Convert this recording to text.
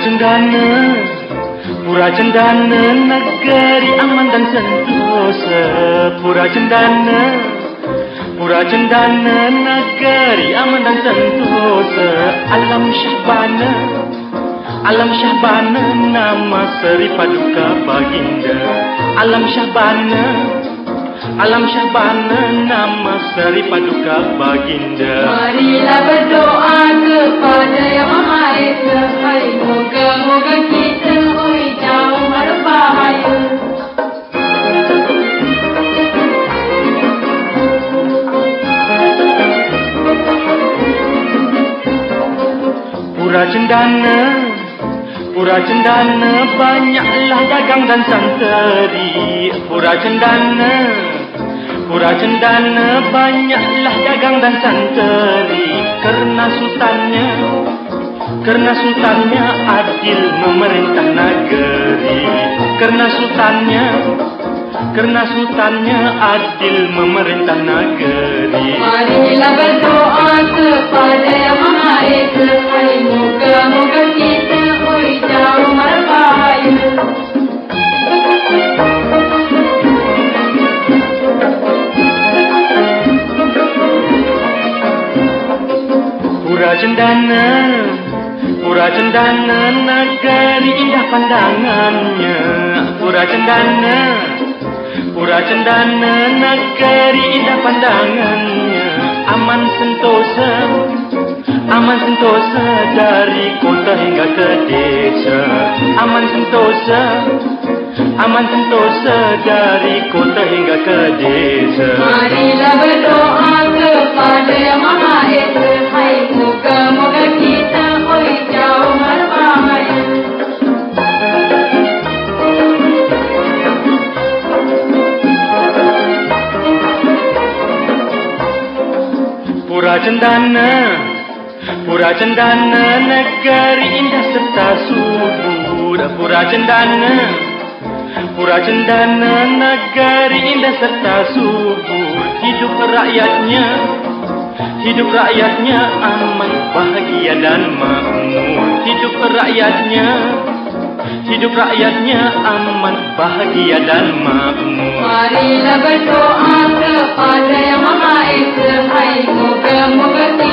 Cendana, Pura Cendana, negeri aman dan sentosa. Pura Cendana, Pura Cendana, negeri aman dan sentosa. Alam Syahbana, Alam Syahbana, nama Seri Paduka Baginda. Alam Syahbana, Alam Syahbana, nama Seri Paduka Baginda. Marilah berdoa kepada Yang Maha Esa, hai moga-moga kita jauh berbahaya. Pura Cendana, Pura Cendana, banyaklah dagang dan santeri. Pura Cendana, Pura Cendana, banyaklah dagang dan santeri. Kerana sultannya adil memerintah negeri. Kerana sultannya adil memerintah negeri. Marilah berdoa kepada Yang Maha Esa, hai moga-moga kita jauh berbahaya. Pura Cendana, Pura Cendana, negeri indah pandangannya. Pura Cendana, Pura Cendana, negeri indah pandangannya. Aman sentosa dari kota hingga ke desa. Aman sentosa dari kota hingga ke desa. Marilah berdoa kepada Yang Maha Esa, hai moga-moga kita jauh berbahaya. Pura Cendana, Pura Cendana, negeri indah serta subur. Pura Cendana, Pura Cendana, negeri indah serta subur. Hidup rakyatnya aman, bahagia dan makmur. Hidup rakyatnya aman, bahagia dan makmur. Marilah berdoa kepada Yang Maha Esa, hai moga-moga